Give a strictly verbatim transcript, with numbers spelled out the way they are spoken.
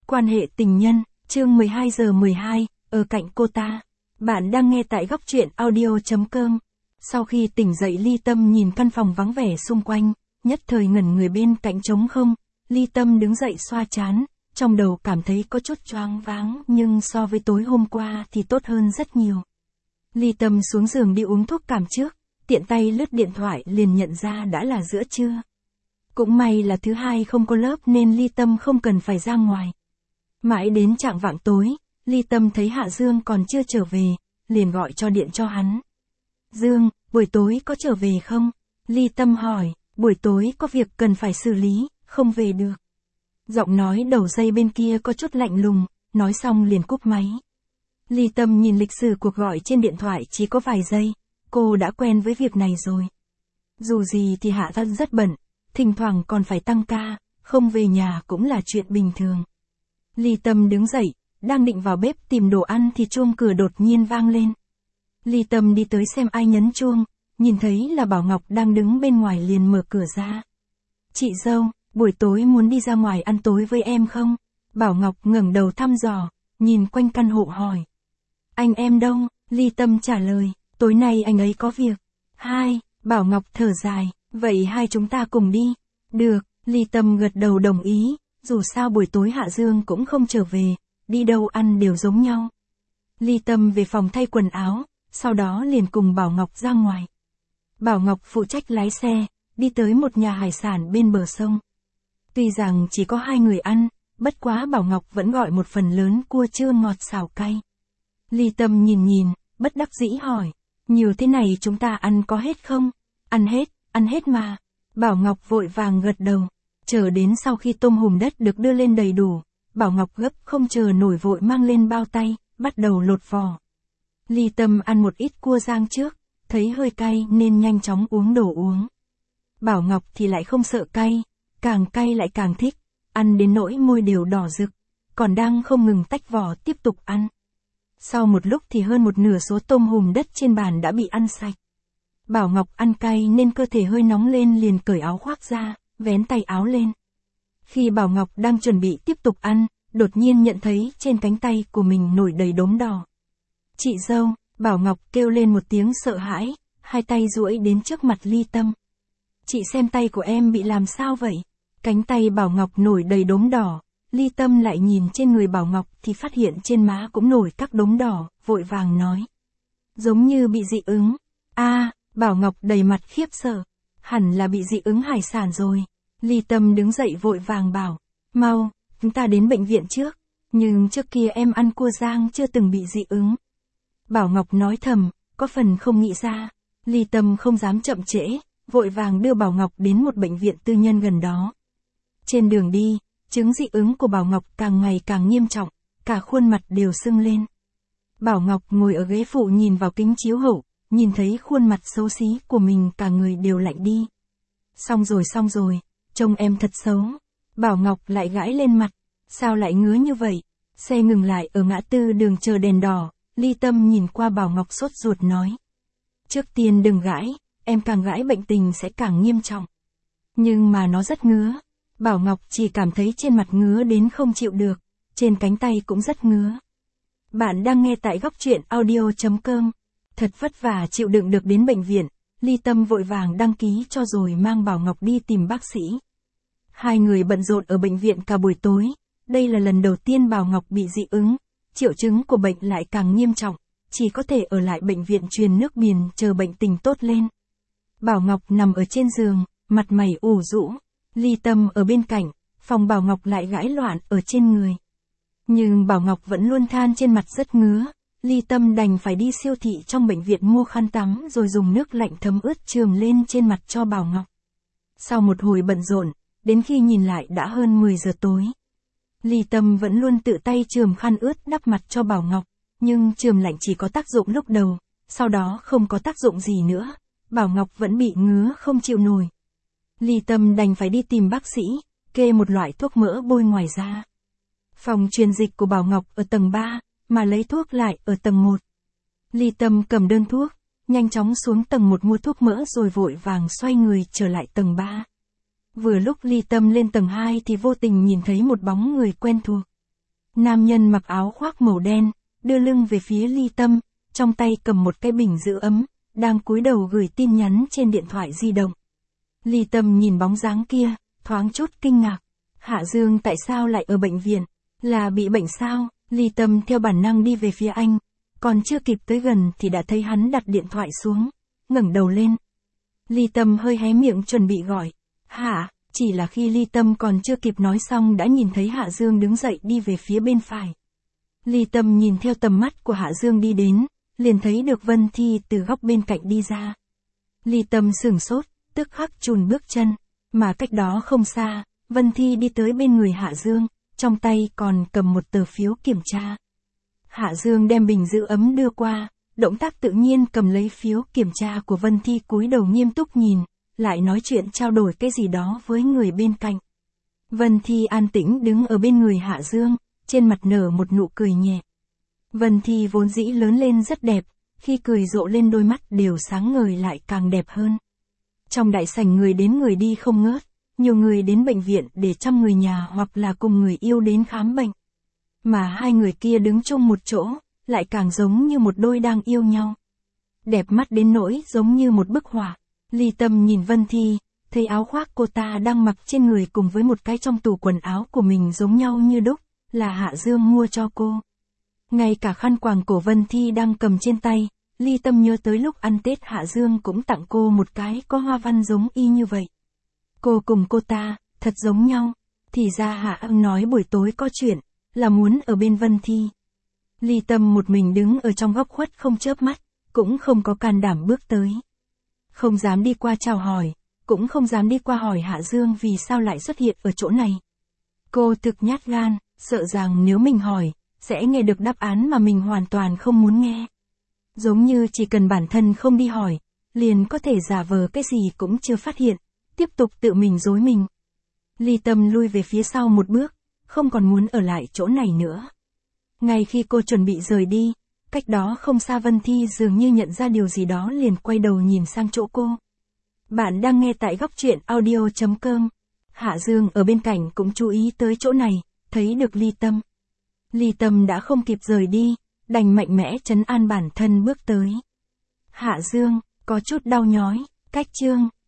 Quan hệ tình nhân, chương mười hai giờ mười hai, ở cạnh cô ta. Bạn đang nghe tại góc truyện audio chấm com. Sau khi tỉnh dậy Ly Tâm nhìn căn phòng vắng vẻ xung quanh, nhất thời ngẩn người bên cạnh trống không. Ly Tâm đứng dậy xoa trán, trong đầu cảm thấy có chút choáng váng nhưng so với tối hôm qua thì tốt hơn rất nhiều. Ly Tâm xuống giường đi uống thuốc cảm trước, tiện tay lướt điện thoại liền nhận ra đã là giữa trưa. Cũng may là thứ hai không có lớp nên Ly Tâm không cần phải ra ngoài. Mãi đến chạng vạng tối, Ly Tâm thấy Hạ Dương còn chưa trở về, liền gọi cho điện cho hắn. Dương, buổi tối có trở về không? Ly Tâm hỏi, buổi tối có việc cần phải xử lý, không về được. Giọng nói đầu dây bên kia có chút lạnh lùng, nói xong liền cúp máy. Ly Tâm nhìn lịch sử cuộc gọi trên điện thoại chỉ có vài giây, cô đã quen với việc này rồi. Dù gì thì Hạ Dân rất bận, thỉnh thoảng còn phải tăng ca, không về nhà cũng là chuyện bình thường. Ly Tâm đứng dậy, đang định vào bếp tìm đồ ăn thì chuông cửa đột nhiên vang lên. Ly Tâm đi tới xem ai nhấn chuông, nhìn thấy là Bảo Ngọc đang đứng bên ngoài liền mở cửa ra. Chị dâu, buổi tối muốn đi ra ngoài ăn tối với em không? Bảo Ngọc ngẩng đầu thăm dò, nhìn quanh căn hộ hỏi. Anh em đâu? Ly Tâm trả lời, tối nay anh ấy có việc. Hai, Bảo Ngọc thở dài, vậy hai chúng ta cùng đi. Được, Ly Tâm gật đầu đồng ý, dù sao buổi tối Hạ Dương cũng không trở về, đi đâu ăn đều giống nhau. Ly Tâm về phòng thay quần áo, sau đó liền cùng Bảo Ngọc ra ngoài. Bảo Ngọc phụ trách lái xe, đi tới một nhà hải sản bên bờ sông. Tuy rằng chỉ có hai người ăn, bất quá Bảo Ngọc vẫn gọi một phần lớn cua trưa ngọt xào cay. Ly Tâm nhìn nhìn, bất đắc dĩ hỏi, nhiều thế này chúng ta ăn có hết không? Ăn hết, ăn hết mà. Bảo Ngọc vội vàng gật đầu, chờ đến sau khi tôm hùm đất được đưa lên đầy đủ, Bảo Ngọc gấp không chờ nổi vội mang lên bao tay, bắt đầu lột vỏ. Ly Tâm ăn một ít cua rang trước, thấy hơi cay nên nhanh chóng uống đồ uống. Bảo Ngọc thì lại không sợ cay, càng cay lại càng thích, ăn đến nỗi môi đều đỏ rực, còn đang không ngừng tách vỏ tiếp tục ăn. Sau một lúc thì hơn một nửa số tôm hùm đất trên bàn đã bị ăn sạch. Bảo Ngọc ăn cay nên cơ thể hơi nóng lên liền cởi áo khoác ra, vén tay áo lên. Khi Bảo Ngọc đang chuẩn bị tiếp tục ăn, đột nhiên nhận thấy trên cánh tay của mình nổi đầy đốm đỏ. Chị dâu, Bảo Ngọc kêu lên một tiếng sợ hãi, hai tay duỗi đến trước mặt Ly Tâm. Chị xem tay của em bị làm sao vậy? Cánh tay Bảo Ngọc nổi đầy đốm đỏ, Ly Tâm lại nhìn trên người Bảo Ngọc thì phát hiện trên má cũng nổi các đốm đỏ, vội vàng nói. Giống như bị dị ứng. A, Bảo Ngọc đầy mặt khiếp sợ. Hẳn là bị dị ứng hải sản rồi. Ly Tâm đứng dậy vội vàng bảo. Mau, chúng ta đến bệnh viện trước. Nhưng trước kia em ăn cua rang chưa từng bị dị ứng. Bảo Ngọc nói thầm, có phần không nghĩ ra. Ly Tâm không dám chậm trễ, vội vàng đưa Bảo Ngọc đến một bệnh viện tư nhân gần đó. Trên đường đi, chứng dị ứng của Bảo Ngọc càng ngày càng nghiêm trọng, cả khuôn mặt đều sưng lên. Bảo Ngọc ngồi ở ghế phụ nhìn vào kính chiếu hậu, nhìn thấy khuôn mặt xấu xí của mình cả người đều lạnh đi. Xong rồi xong rồi, trông em thật xấu. Bảo Ngọc lại gãi lên mặt, sao lại ngứa như vậy? Xe ngừng lại ở ngã tư đường chờ đèn đỏ, Ly Tâm nhìn qua Bảo Ngọc sốt ruột nói. Trước tiên đừng gãi, em càng gãi bệnh tình sẽ càng nghiêm trọng. Nhưng mà nó rất ngứa. Bảo Ngọc chỉ cảm thấy trên mặt ngứa đến không chịu được, trên cánh tay cũng rất ngứa. Bạn đang nghe tại góc truyện audio chấm com. Thật vất vả chịu đựng được đến bệnh viện, Ly Tâm vội vàng đăng ký cho rồi mang Bảo Ngọc đi tìm bác sĩ. Hai người bận rộn ở bệnh viện cả buổi tối, đây là lần đầu tiên Bảo Ngọc bị dị ứng, triệu chứng của bệnh lại càng nghiêm trọng, chỉ có thể ở lại bệnh viện truyền nước biển chờ bệnh tình tốt lên. Bảo Ngọc nằm ở trên giường, mặt mày ủ rũ. Ly Tâm ở bên cạnh, phòng Bảo Ngọc lại gãi loạn ở trên người. Nhưng Bảo Ngọc vẫn luôn than trên mặt rất ngứa, Ly Tâm đành phải đi siêu thị trong bệnh viện mua khăn tắm rồi dùng nước lạnh thấm ướt chườm lên trên mặt cho Bảo Ngọc. Sau một hồi bận rộn, đến khi nhìn lại đã hơn mười giờ tối. Ly Tâm vẫn luôn tự tay chườm khăn ướt đắp mặt cho Bảo Ngọc, nhưng chườm lạnh chỉ có tác dụng lúc đầu, sau đó không có tác dụng gì nữa, Bảo Ngọc vẫn bị ngứa không chịu nổi. Ly Tâm đành phải đi tìm bác sĩ, kê một loại thuốc mỡ bôi ngoài da. Phòng truyền dịch của Bảo Ngọc ở tầng ba, mà lấy thuốc lại ở tầng một. Ly Tâm cầm đơn thuốc, nhanh chóng xuống tầng một mua thuốc mỡ rồi vội vàng xoay người trở lại tầng ba. Vừa lúc Ly Tâm lên tầng hai thì vô tình nhìn thấy một bóng người quen thuộc. Nam nhân mặc áo khoác màu đen, đưa lưng về phía Ly Tâm, trong tay cầm một cái bình giữ ấm, đang cúi đầu gửi tin nhắn trên điện thoại di động. Ly Tâm nhìn bóng dáng kia, thoáng chút kinh ngạc. Hạ Dương tại sao lại ở bệnh viện? Là bị bệnh sao? Ly Tâm theo bản năng đi về phía anh, còn chưa kịp tới gần thì đã thấy hắn đặt điện thoại xuống, ngẩng đầu lên. Ly Tâm hơi hé miệng chuẩn bị gọi. Hạ, chỉ là khi Ly Tâm còn chưa kịp nói xong đã nhìn thấy Hạ Dương đứng dậy đi về phía bên phải. Ly Tâm nhìn theo tầm mắt của Hạ Dương đi đến, liền thấy được Vân Thi từ góc bên cạnh đi ra. Ly Tâm sửng sốt, tức khắc chùn bước chân, mà cách đó không xa, Vân Thi đi tới bên người Hạ Dương, trong tay còn cầm một tờ phiếu kiểm tra. Hạ Dương đem bình giữ ấm đưa qua, động tác tự nhiên cầm lấy phiếu kiểm tra của Vân Thi, cúi đầu nghiêm túc nhìn, lại nói chuyện trao đổi cái gì đó với người bên cạnh. Vân Thi an tĩnh đứng ở bên người Hạ Dương, trên mặt nở một nụ cười nhẹ. Vân Thi vốn dĩ lớn lên rất đẹp, khi cười rộ lên đôi mắt đều sáng ngời lại càng đẹp hơn. Trong đại sảnh người đến người đi không ngớt, nhiều người đến bệnh viện để chăm người nhà hoặc là cùng người yêu đến khám bệnh. Mà hai người kia đứng chung một chỗ, lại càng giống như một đôi đang yêu nhau. Đẹp mắt đến nỗi giống như một bức họa. Ly Tâm nhìn Vân Thi, thấy áo khoác cô ta đang mặc trên người cùng với một cái trong tủ quần áo của mình giống nhau như đúc, là Hạ Dương mua cho cô. Ngay cả khăn quàng cổ Vân Thi đang cầm trên tay, Ly Tâm nhớ tới lúc ăn Tết Hạ Dương cũng tặng cô một cái có hoa văn giống y như vậy. Cô cùng cô ta, thật giống nhau. Thì ra Hạ Ân nói buổi tối có chuyện, là muốn ở bên Vân Thi. Ly Tâm một mình đứng ở trong góc khuất không chớp mắt, cũng không có can đảm bước tới. Không dám đi qua chào hỏi, cũng không dám đi qua hỏi Hạ Dương vì sao lại xuất hiện ở chỗ này. Cô thực nhát gan, sợ rằng nếu mình hỏi, sẽ nghe được đáp án mà mình hoàn toàn không muốn nghe. Giống như chỉ cần bản thân không đi hỏi, liền có thể giả vờ cái gì cũng chưa phát hiện, tiếp tục tự mình dối mình. Ly Tâm lui về phía sau một bước, không còn muốn ở lại chỗ này nữa. Ngay khi cô chuẩn bị rời đi, cách đó không xa Vân Thi dường như nhận ra điều gì đó liền quay đầu nhìn sang chỗ cô. Bạn đang nghe tại góc truyện audio chấm com. Hạ Dương ở bên cạnh cũng chú ý tới chỗ này, thấy được Ly Tâm. Ly Tâm đã không kịp rời đi, đành mạnh mẽ trấn an bản thân bước tới. Hạ Dương, có chút đau nhói, cách chương.